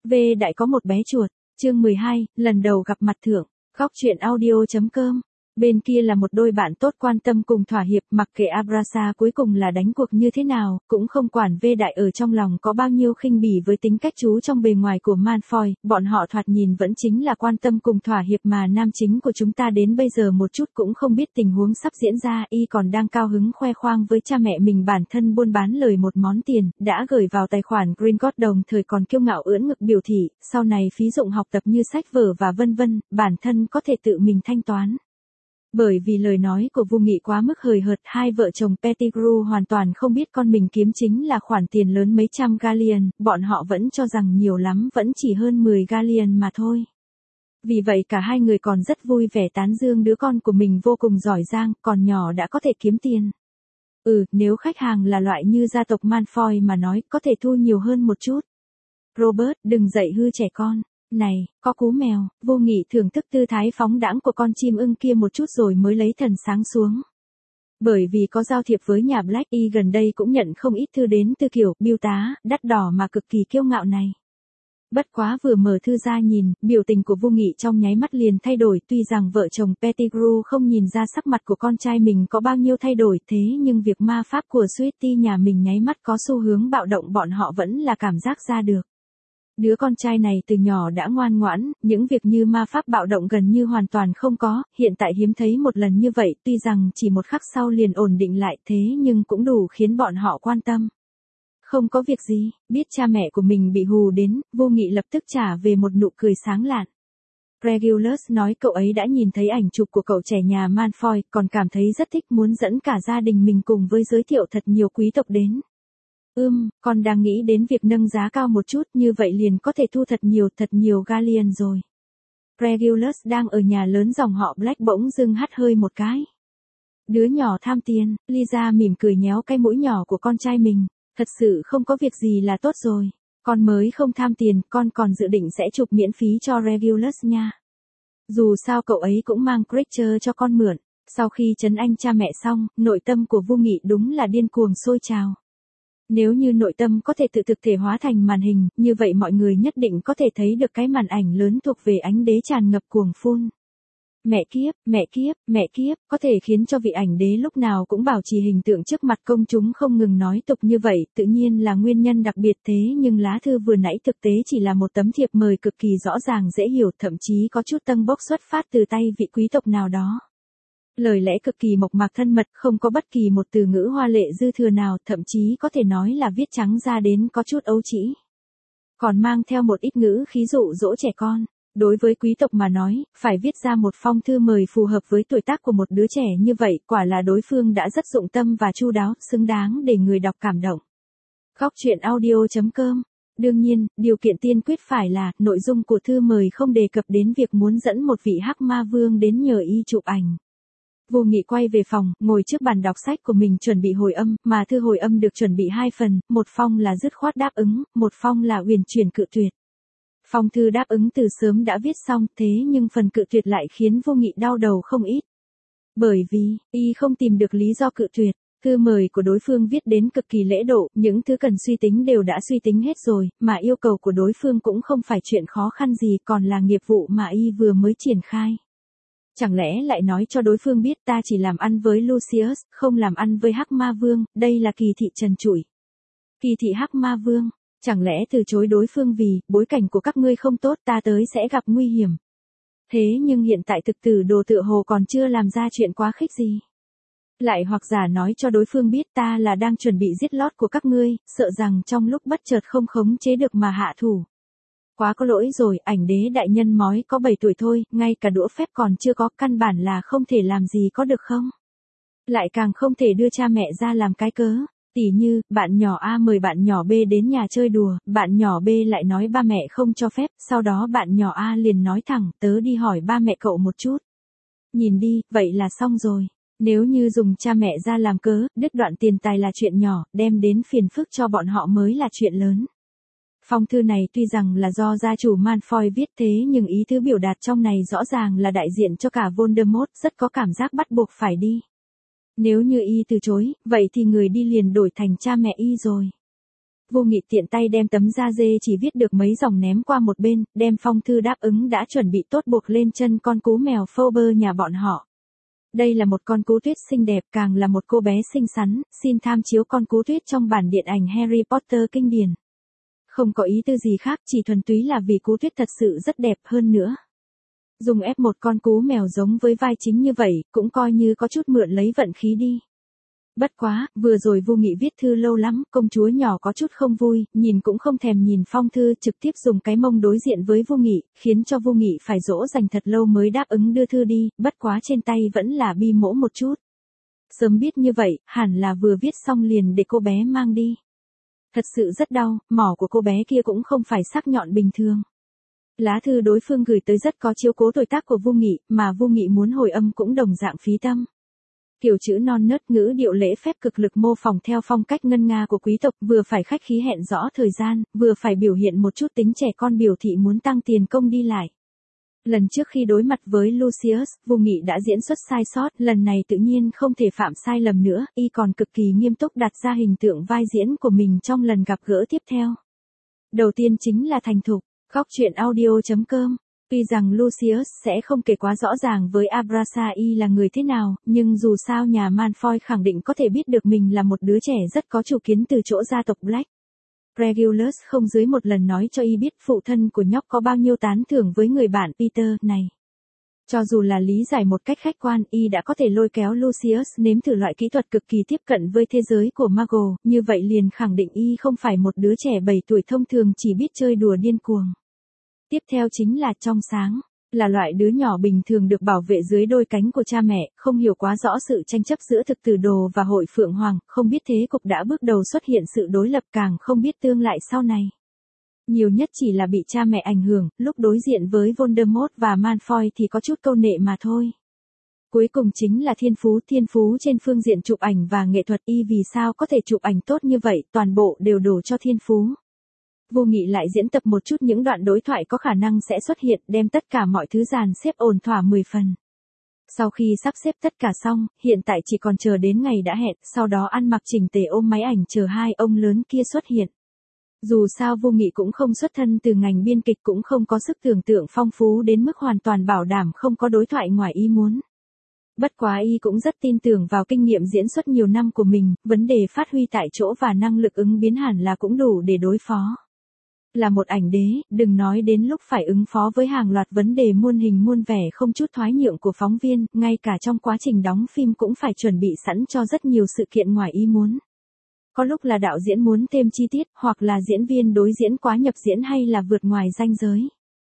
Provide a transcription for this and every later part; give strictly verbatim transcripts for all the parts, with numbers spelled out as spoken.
V đại có một bé chuột, chương mười hai, lần đầu gặp mặt thượng, góc truyện audio.com. Bên kia là một đôi bạn tốt quan tâm cùng thỏa hiệp, mặc kệ Abrasa cuối cùng là đánh cuộc như thế nào, cũng không quản V đại ở trong lòng có bao nhiêu khinh bỉ với tính cách chú trong bề ngoài của Malfoy, bọn họ thoạt nhìn vẫn chính là quan tâm cùng thỏa hiệp mà nam chính của chúng ta đến bây giờ một chút cũng không biết tình huống sắp diễn ra, y còn đang cao hứng khoe khoang với cha mẹ mình bản thân buôn bán lời một món tiền, đã gửi vào tài khoản Gringotts đồng thời còn kiêu ngạo ưỡn ngực biểu thị, sau này phí dụng học tập như sách vở và vân vân, bản thân có thể tự mình thanh toán. Bởi vì lời nói của Vô Nghị quá mức hời hợt, hai vợ chồng Pettigrew hoàn toàn không biết con mình kiếm chính là khoản tiền lớn mấy trăm galleon, bọn họ vẫn cho rằng nhiều lắm vẫn chỉ hơn mười galleon mà thôi. Vì vậy cả hai người còn rất vui vẻ tán dương đứa con của mình vô cùng giỏi giang, còn nhỏ đã có thể kiếm tiền. Ừ, nếu khách hàng là loại như gia tộc Malfoy mà nói, có thể thu nhiều hơn một chút. Robert, đừng dạy hư trẻ con. Này, có cú mèo, Vô Nghị thưởng thức tư thái phóng đãng của con chim ưng kia một chút rồi mới lấy thần sáng xuống. Bởi vì có giao thiệp với nhà Black y gần đây cũng nhận không ít thư đến từ kiểu bưu tá, đắt đỏ mà cực kỳ kiêu ngạo này. Bất quá vừa mở thư ra nhìn, biểu tình của Vô Nghị trong nháy mắt liền thay đổi, tuy rằng vợ chồng Pettigrew không nhìn ra sắc mặt của con trai mình có bao nhiêu thay đổi, thế nhưng việc ma pháp của Sweetie nhà mình nháy mắt có xu hướng bạo động bọn họ vẫn là cảm giác ra được. Đứa con trai này từ nhỏ đã ngoan ngoãn, những việc như ma pháp bạo động gần như hoàn toàn không có, hiện tại hiếm thấy một lần như vậy, tuy rằng chỉ một khắc sau liền ổn định lại thế nhưng cũng đủ khiến bọn họ quan tâm. Không có việc gì, biết cha mẹ của mình bị hù đến, Vô Nghị lập tức trả về một nụ cười sáng lạn. Regulus nói cậu ấy đã nhìn thấy ảnh chụp của cậu trẻ nhà Malfoy, còn cảm thấy rất thích muốn dẫn cả gia đình mình cùng với giới thiệu thật nhiều quý tộc đến. Ưm, con đang nghĩ đến việc nâng giá cao một chút như vậy liền có thể thu thật nhiều thật nhiều galleon rồi. Regulus đang ở nhà lớn dòng họ Black bỗng dưng hắt hơi một cái. Đứa nhỏ tham tiền, Lisa mỉm cười nhéo cái mũi nhỏ của con trai mình, thật sự không có việc gì là tốt rồi. Con mới không tham tiền, con còn dự định sẽ chụp miễn phí cho Regulus nha. Dù sao cậu ấy cũng mang Creature cho con mượn. Sau khi trấn anh cha mẹ xong, nội tâm của Vô Nghị đúng là điên cuồng sôi trào. Nếu như nội tâm có thể tự thực thể hóa thành màn hình, như vậy mọi người nhất định có thể thấy được cái màn ảnh lớn thuộc về ánh đế tràn ngập cuồng phun. Mẹ kiếp, mẹ kiếp, mẹ kiếp, có thể khiến cho vị ảnh đế lúc nào cũng bảo trì hình tượng trước mặt công chúng không ngừng nói tục như vậy, tự nhiên là nguyên nhân đặc biệt thế nhưng lá thư vừa nãy thực tế chỉ là một tấm thiệp mời cực kỳ rõ ràng dễ hiểu, thậm chí có chút tân bốc xuất phát từ tay vị quý tộc nào đó. Lời lẽ cực kỳ mộc mạc thân mật, không có bất kỳ một từ ngữ hoa lệ dư thừa nào, thậm chí có thể nói là viết trắng ra đến có chút ấu trĩ. Còn mang theo một ít ngữ khí dụ dỗ trẻ con. Đối với quý tộc mà nói, phải viết ra một phong thư mời phù hợp với tuổi tác của một đứa trẻ như vậy, quả là đối phương đã rất dụng tâm và chu đáo, xứng đáng để người đọc cảm động. Góc truyện audio.com. Đương nhiên, điều kiện tiên quyết phải là, nội dung của thư mời không đề cập đến việc muốn dẫn một vị hắc ma vương đến nhờ y chụp ảnh. Vô Nghị quay về phòng, ngồi trước bàn đọc sách của mình chuẩn bị hồi âm, mà thư hồi âm được chuẩn bị hai phần, một phong là dứt khoát đáp ứng, một phong là uyển chuyển cự tuyệt. Phong thư đáp ứng từ sớm đã viết xong, thế nhưng phần cự tuyệt lại khiến Vô Nghị đau đầu không ít. Bởi vì, y không tìm được lý do cự tuyệt, thư mời của đối phương viết đến cực kỳ lễ độ, những thứ cần suy tính đều đã suy tính hết rồi, mà yêu cầu của đối phương cũng không phải chuyện khó khăn gì, còn là nghiệp vụ mà y vừa mới triển khai. Chẳng lẽ lại nói cho đối phương biết ta chỉ làm ăn với Lucius, không làm ăn với Hắc Ma Vương, đây là kỳ thị trần trụi. Kỳ thị Hắc Ma Vương, chẳng lẽ từ chối đối phương vì, bối cảnh của các ngươi không tốt ta tới sẽ gặp nguy hiểm. Thế nhưng hiện tại thực tử đồ tựa hồ còn chưa làm ra chuyện quá khích gì. Lại hoặc giả nói cho đối phương biết ta là đang chuẩn bị giết lót của các ngươi, sợ rằng trong lúc bất chợt không khống chế được mà hạ thủ. Quá có lỗi rồi, ảnh đế đại nhân mói có bảy tuổi thôi, ngay cả đũa phép còn chưa có, căn bản là không thể làm gì có được không? Lại càng không thể đưa cha mẹ ra làm cái cớ, tỉ như, bạn nhỏ A mời bạn nhỏ B đến nhà chơi đùa, bạn nhỏ B lại nói ba mẹ không cho phép, sau đó bạn nhỏ A liền nói thẳng, tớ đi hỏi ba mẹ cậu một chút. Nhìn đi, vậy là xong rồi. Nếu như dùng cha mẹ ra làm cớ, đứt đoạn tiền tài là chuyện nhỏ, đem đến phiền phức cho bọn họ mới là chuyện lớn. Phong thư này tuy rằng là do gia chủ Malfoy viết thế nhưng ý tứ biểu đạt trong này rõ ràng là đại diện cho cả Voldemort, rất có cảm giác bắt buộc phải đi. Nếu như y từ chối, vậy thì người đi liền đổi thành cha mẹ y rồi. Vô Nghị tiện tay đem tấm da dê chỉ viết được mấy dòng ném qua một bên, đem phong thư đáp ứng đã chuẩn bị tốt buộc lên chân con cú mèo Phoebe nhà bọn họ. Đây là một con cú tuyết xinh đẹp, càng là một cô bé xinh xắn, xin tham chiếu con cú tuyết trong bản điện ảnh Harry Potter kinh điển. Không có ý tư gì khác, chỉ thuần túy là vì cú tuyết thật sự rất đẹp hơn nữa. Dùng ép một con cú mèo giống với vai chính như vậy, cũng coi như có chút mượn lấy vận khí đi. Bất quá, vừa rồi Vô Nghị viết thư lâu lắm, công chúa nhỏ có chút không vui, nhìn cũng không thèm nhìn phong thư, trực tiếp dùng cái mông đối diện với Vô Nghị, khiến cho Vô Nghị phải dỗ dành thật lâu mới đáp ứng đưa thư đi, bất quá trên tay vẫn là bi mỗ một chút. Sớm biết như vậy, hẳn là vừa viết xong liền để cô bé mang đi. Thật sự rất đau, mỏ của cô bé kia cũng không phải sắc nhọn bình thường. Lá thư đối phương gửi tới rất có chiếu cố tuổi tác của Vô Nghị, mà Vô Nghị muốn hồi âm cũng đồng dạng phí tâm. Kiểu chữ non nớt, ngữ điệu lễ phép cực lực mô phỏng theo phong cách ngân nga của quý tộc, vừa phải khách khí hẹn rõ thời gian, vừa phải biểu hiện một chút tính trẻ con, biểu thị muốn tăng tiền công đi lại. Lần trước khi đối mặt với Lucius, Vô Nghị đã diễn xuất sai sót, lần này tự nhiên không thể phạm sai lầm nữa, y còn cực kỳ nghiêm túc đặt ra hình tượng vai diễn của mình trong lần gặp gỡ tiếp theo. Đầu tiên chính là thành thục. Góc truyện audio chấm com. Tuy rằng Lucius sẽ không kể quá rõ ràng với Abraxas y là người thế nào, nhưng dù sao nhà Malfoy khẳng định có thể biết được mình là một đứa trẻ rất có chủ kiến từ chỗ gia tộc Black. Regulus không dưới một lần nói cho y biết phụ thân của nhóc có bao nhiêu tán thưởng với người bạn Peter này. Cho dù là lý giải một cách khách quan, y đã có thể lôi kéo Lucius nếm thử loại kỹ thuật cực kỳ tiếp cận với thế giới của Muggle, như vậy liền khẳng định y không phải một đứa trẻ bảy tuổi thông thường chỉ biết chơi đùa điên cuồng. Tiếp theo chính là trong sáng, là loại đứa nhỏ bình thường được bảo vệ dưới đôi cánh của cha mẹ, không hiểu quá rõ sự tranh chấp giữa thực tử đồ và hội Phượng Hoàng, không biết thế cục đã bước đầu xuất hiện sự đối lập, càng không biết tương lại sau này. Nhiều nhất chỉ là bị cha mẹ ảnh hưởng, lúc đối diện với Voldemort và Malfoy thì có chút câu nệ mà thôi. Cuối cùng chính là thiên phú, thiên phú trên phương diện chụp ảnh và nghệ thuật, y vì sao có thể chụp ảnh tốt như vậy, toàn bộ đều đổ cho thiên phú. Vô Nghị lại diễn tập một chút những đoạn đối thoại có khả năng sẽ xuất hiện, đem tất cả mọi thứ dàn xếp ổn thỏa mười phần. Sau khi sắp xếp tất cả xong, hiện tại chỉ còn chờ đến ngày đã hẹn, sau đó ăn mặc chỉnh tề ôm máy ảnh chờ hai ông lớn kia xuất hiện. Dù sao Vô Nghị cũng không xuất thân từ ngành biên kịch, cũng không có sức tưởng tượng phong phú đến mức hoàn toàn bảo đảm không có đối thoại ngoài ý muốn. Bất quá y cũng rất tin tưởng vào kinh nghiệm diễn xuất nhiều năm của mình, vấn đề phát huy tại chỗ và năng lực ứng biến hẳn là cũng đủ để đối phó. Là một ảnh đế, đừng nói đến lúc phải ứng phó với hàng loạt vấn đề muôn hình muôn vẻ không chút thoái nhượng của phóng viên, ngay cả trong quá trình đóng phim cũng phải chuẩn bị sẵn cho rất nhiều sự kiện ngoài ý muốn. Có lúc là đạo diễn muốn thêm chi tiết, hoặc là diễn viên đối diễn quá nhập diễn hay là vượt ngoài ranh giới.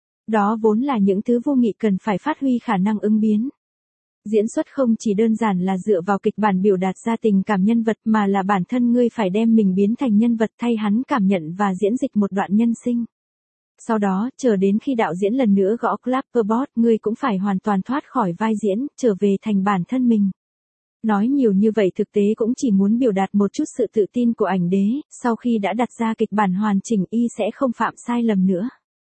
Đó vốn là những thứ Vô Nghị cần phải phát huy khả năng ứng biến. Diễn xuất không chỉ đơn giản là dựa vào kịch bản biểu đạt ra tình cảm nhân vật, mà là bản thân ngươi phải đem mình biến thành nhân vật, thay hắn cảm nhận và diễn dịch một đoạn nhân sinh. Sau đó, chờ đến khi đạo diễn lần nữa gõ clapperboard, ngươi cũng phải hoàn toàn thoát khỏi vai diễn, trở về thành bản thân mình. Nói nhiều như vậy thực tế cũng chỉ muốn biểu đạt một chút sự tự tin của ảnh đế, sau khi đã đặt ra kịch bản hoàn chỉnh y sẽ không phạm sai lầm nữa.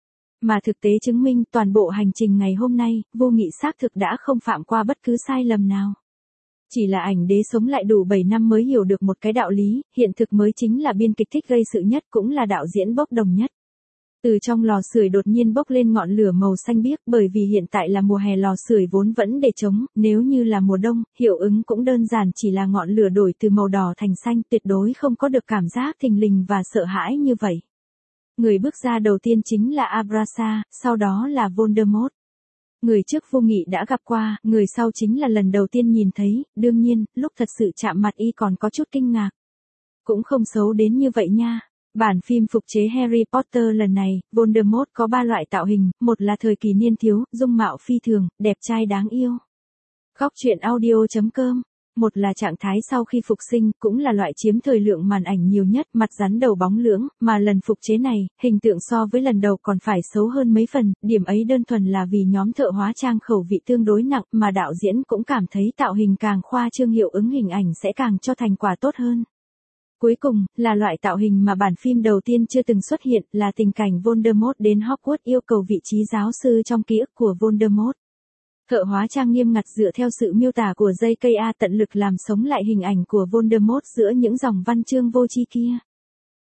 Mà thực tế chứng minh toàn bộ hành trình ngày hôm nay, Vô Nghị xác thực đã không phạm qua bất cứ sai lầm nào. Chỉ là ảnh đế sống lại đủ bảy năm mới hiểu được một cái đạo lý, hiện thực mới chính là biên kịch thích gây sự nhất, cũng là đạo diễn bốc đồng nhất. Từ trong lò sưởi đột nhiên bốc lên ngọn lửa màu xanh biếc, bởi vì hiện tại là mùa hè, lò sưởi vốn vẫn để trống, nếu như là mùa đông, hiệu ứng cũng đơn giản chỉ là ngọn lửa đổi từ màu đỏ thành xanh, tuyệt đối không có được cảm giác thình lình và sợ hãi như vậy. Người bước ra đầu tiên chính là Abraxas, sau đó là Voldemort. Người trước Vô Nghị đã gặp qua, người sau chính là lần đầu tiên nhìn thấy, đương nhiên, lúc thật sự chạm mặt y còn có chút kinh ngạc. Cũng không xấu đến như vậy nha. Bản phim phục chế Harry Potter lần này, Voldemort có ba loại tạo hình, một là thời kỳ niên thiếu, dung mạo phi thường, đẹp trai đáng yêu. Góc truyện audio chấm com. Một là trạng thái sau khi phục sinh, cũng là loại chiếm thời lượng màn ảnh nhiều nhất, mặt rắn đầu bóng lưỡng, mà lần phục chế này, hình tượng so với lần đầu còn phải xấu hơn mấy phần, điểm ấy đơn thuần là vì nhóm thợ hóa trang khẩu vị tương đối nặng, mà đạo diễn cũng cảm thấy tạo hình càng khoa trương hiệu ứng hình ảnh sẽ càng cho thành quả tốt hơn. Cuối cùng, là loại tạo hình mà bản phim đầu tiên chưa từng xuất hiện, là tình cảnh Voldemort đến Hogwarts yêu cầu vị trí giáo sư trong ký ức của Voldemort. Thợ hóa trang nghiêm ngặt dựa theo sự miêu tả của gi ca a tận lực làm sống lại hình ảnh của Voldemort giữa những dòng văn chương vô tri kia.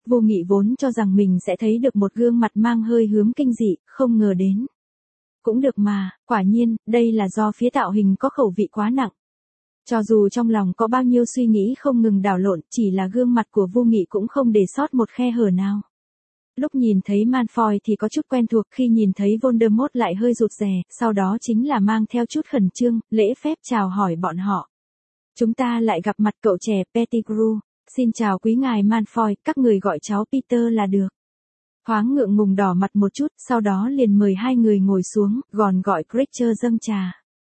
Vô Nghị vốn cho rằng mình sẽ thấy được một gương mặt mang hơi hướng kinh dị, không ngờ đến. Cũng được mà, quả nhiên, đây là do phía tạo hình có khẩu vị quá nặng. Cho dù trong lòng có bao nhiêu suy nghĩ không ngừng đảo lộn, chỉ là gương mặt của Vô Nghị cũng không để sót một khe hở nào. Lúc nhìn thấy Malfoy thì có chút quen thuộc, khi nhìn thấy Voldemort lại hơi rụt rè, sau đó chính là mang theo chút khẩn trương, lễ phép chào hỏi bọn họ. Chúng ta lại gặp mặt cậu trẻ Pettigrew. Xin chào quý ngài Malfoy, các người gọi cháu Peter là được. Thoáng ngượng ngùng đỏ mặt một chút, sau đó liền mời hai người ngồi xuống, còn gọi Creature dâng trà.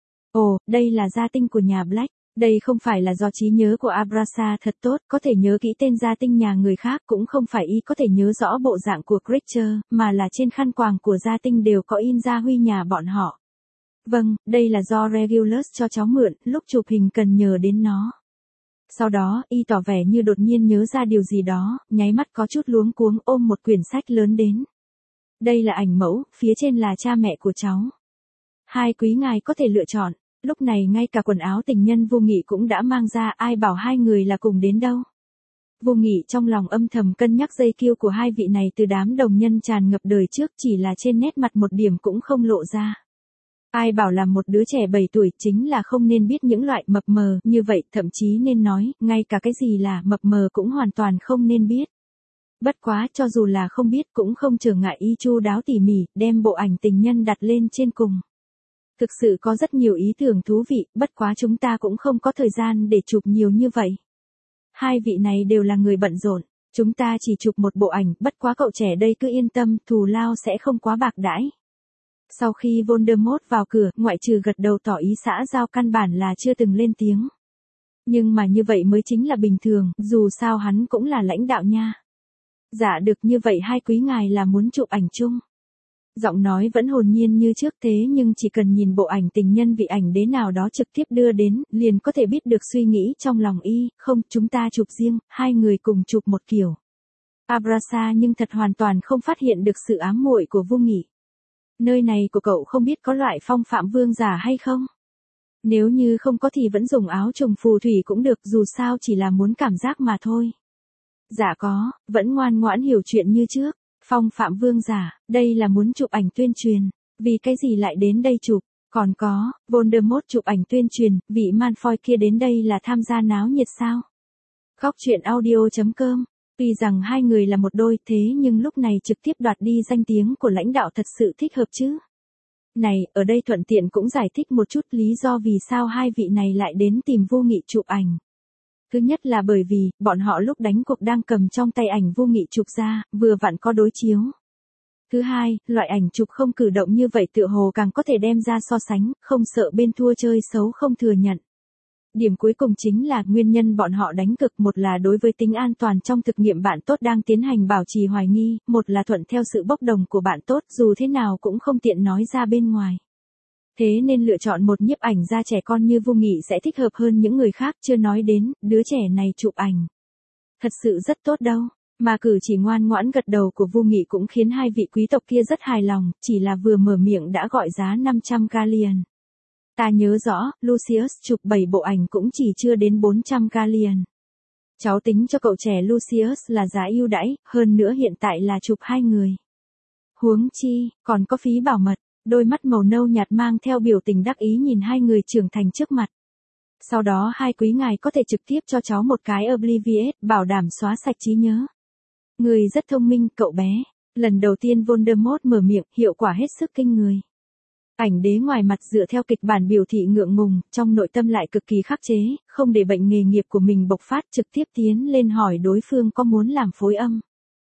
Ồ, đây là gia tinh của nhà Black. Đây không phải là do trí nhớ của Abrasa thật tốt, có thể nhớ kỹ tên gia tinh nhà người khác, cũng không phải y có thể nhớ rõ bộ dạng của Creature, mà là trên khăn quàng của gia tinh đều có in gia huy nhà bọn họ. Vâng, đây là do Regulus cho cháu mượn, lúc chụp hình cần nhờ đến nó. Sau đó, y tỏ vẻ như đột nhiên nhớ ra điều gì đó, nháy mắt có chút luống cuống ôm một quyển sách lớn đến. Đây là ảnh mẫu, phía trên là cha mẹ của cháu. Hai quý ngài có thể lựa chọn. Lúc này ngay cả quần áo tình nhân Vô Nghị cũng đã mang ra, ai bảo hai người là cùng đến đâu. Vô Nghị trong lòng âm thầm cân nhắc dây kiêu của hai vị này từ đám đồng nhân tràn ngập đời trước, chỉ là trên nét mặt một điểm cũng không lộ ra. Ai bảo là một đứa trẻ bảy tuổi chính là không nên biết những loại mập mờ như vậy, thậm chí nên nói, ngay cả cái gì là mập mờ cũng hoàn toàn không nên biết. Bất quá cho dù là không biết cũng không trở ngại y chu đáo tỉ mỉ, đem bộ ảnh tình nhân đặt lên trên cùng. Thực sự có rất nhiều ý tưởng thú vị, bất quá chúng ta cũng không có thời gian để chụp nhiều như vậy. Hai vị này đều là người bận rộn, chúng ta chỉ chụp một bộ ảnh, bất quá cậu trẻ đây cứ yên tâm, thù lao sẽ không quá bạc đãi. Sau khi Voldemort vào cửa, ngoại trừ gật đầu tỏ ý xã giao căn bản là chưa từng lên tiếng. Nhưng mà như vậy mới chính là bình thường, dù sao hắn cũng là lãnh đạo nha. Dạ được, như vậy hai quý ngài là muốn chụp ảnh chung. Giọng nói vẫn hồn nhiên như trước, thế nhưng chỉ cần nhìn bộ ảnh tình nhân vị ảnh đế nào đó trực tiếp đưa đến, liền có thể biết được suy nghĩ trong lòng y. Không, chúng ta chụp riêng, hai người cùng chụp một kiểu. Abrasa nhưng thật hoàn toàn không phát hiện được sự ám muội của Vô Nghị. Nơi này của cậu không biết có loại phong phạm vương giả hay không? Nếu như không có thì vẫn dùng áo trùng phù thủy cũng được, dù sao chỉ là muốn cảm giác mà thôi. Dạ có, vẫn ngoan ngoãn hiểu chuyện như trước. Phong phạm vương giả, đây là muốn chụp ảnh tuyên truyền. Vì cái gì lại đến đây chụp? Còn có, Voldemort chụp ảnh tuyên truyền, vị Malfoy kia đến đây là tham gia náo nhiệt sao? Góc truyện audio chấm com. Tuy rằng hai người là một đôi, thế nhưng lúc này trực tiếp đoạt đi danh tiếng của lãnh đạo thật sự thích hợp chứ? Này, ở đây thuận tiện cũng giải thích một chút lý do vì sao hai vị này lại đến tìm Vô Nghị chụp ảnh. Thứ nhất là bởi vì, bọn họ lúc đánh cuộc đang cầm trong tay ảnh Vô Nghị chụp ra, vừa vặn có đối chiếu. Thứ hai, loại ảnh chụp không cử động như vậy tựa hồ càng có thể đem ra so sánh, không sợ bên thua chơi xấu không thừa nhận. Điểm cuối cùng chính là nguyên nhân bọn họ đánh cực, một là đối với tính an toàn trong thực nghiệm bạn tốt đang tiến hành bảo trì hoài nghi, một là thuận theo sự bốc đồng của bạn tốt, dù thế nào cũng không tiện nói ra bên ngoài. Thế nên lựa chọn một nhiếp ảnh gia trẻ con như Vô Nghị sẽ thích hợp hơn những người khác, chưa nói đến, đứa trẻ này chụp ảnh. Thật sự rất tốt đâu, mà cử chỉ ngoan ngoãn gật đầu của Vô Nghị cũng khiến hai vị quý tộc kia rất hài lòng, chỉ là vừa mở miệng đã gọi giá năm trăm galleon. Ta nhớ rõ, Lucius chụp bảy bộ ảnh cũng chỉ chưa đến bốn trăm galleon. Cháu tính cho cậu trẻ Lucius là giá ưu đãi, hơn nữa hiện tại là chụp hai người. Huống chi, còn có phí bảo mật. Đôi mắt màu nâu nhạt mang theo biểu tình đắc ý nhìn hai người trưởng thành trước mặt. Sau đó hai quý ngài có thể trực tiếp cho cháu một cái Obliviate, bảo đảm xóa sạch trí nhớ. Người rất thông minh, cậu bé. Lần đầu tiên Voldemort mở miệng, hiệu quả hết sức kinh người. Ảnh đế ngoài mặt dựa theo kịch bản biểu thị ngượng ngùng, trong nội tâm lại cực kỳ khắc chế, không để bệnh nghề nghiệp của mình bộc phát, trực tiếp tiến lên hỏi đối phương có muốn làm phối âm.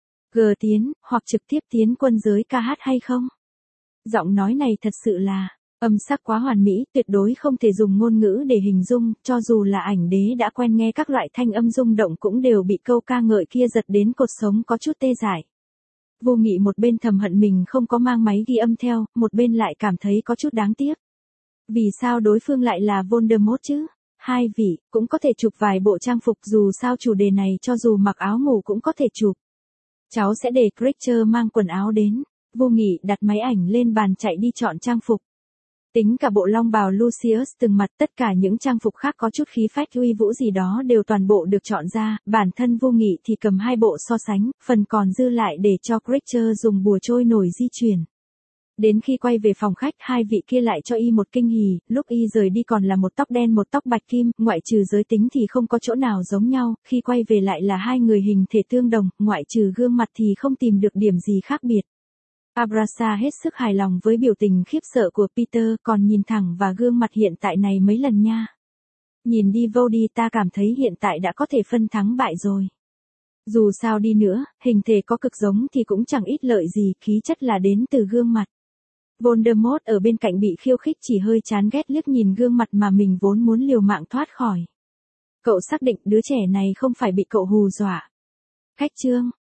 Gờ tiến, hoặc trực tiếp tiến quân giới ca hát hay không? Giọng nói này thật sự là, âm sắc quá hoàn mỹ, tuyệt đối không thể dùng ngôn ngữ để hình dung, cho dù là ảnh đế đã quen nghe các loại thanh âm rung động cũng đều bị câu ca ngợi kia giật đến cột sống có chút tê dại. Vô Nghị một bên thầm hận mình không có mang máy ghi âm theo, một bên lại cảm thấy có chút đáng tiếc. Vì sao đối phương lại là Voldemort chứ? Hai vị, cũng có thể chụp vài bộ trang phục, dù sao chủ đề này cho dù mặc áo ngủ cũng có thể chụp. Cháu sẽ để Creature mang quần áo đến. Vô Nghị đặt máy ảnh lên bàn chạy đi chọn trang phục. Tính cả bộ long bào Lucius từng mặt, tất cả những trang phục khác có chút khí phách uy vũ gì đó đều toàn bộ được chọn ra, bản thân Vô Nghị thì cầm hai bộ so sánh, phần còn dư lại để cho Creature dùng bùa trôi nổi di chuyển. Đến khi quay về phòng khách, hai vị kia lại cho y một kinh hỉ, lúc y rời đi còn là một tóc đen một tóc bạch kim, ngoại trừ giới tính thì không có chỗ nào giống nhau, khi quay về lại là hai người hình thể tương đồng, ngoại trừ gương mặt thì không tìm được điểm gì khác biệt. Abrasa hết sức hài lòng với biểu tình khiếp sợ của Peter, còn nhìn thẳng vào gương mặt hiện tại này mấy lần nha. Nhìn đi vô đi, ta cảm thấy hiện tại đã có thể phân thắng bại rồi. Dù sao đi nữa, hình thể có cực giống thì cũng chẳng ít lợi gì, khí chất là đến từ gương mặt. Voldemort ở bên cạnh bị khiêu khích chỉ hơi chán ghét liếc nhìn gương mặt mà mình vốn muốn liều mạng thoát khỏi. Cậu xác định đứa trẻ này không phải bị cậu hù dọa. Khách trương,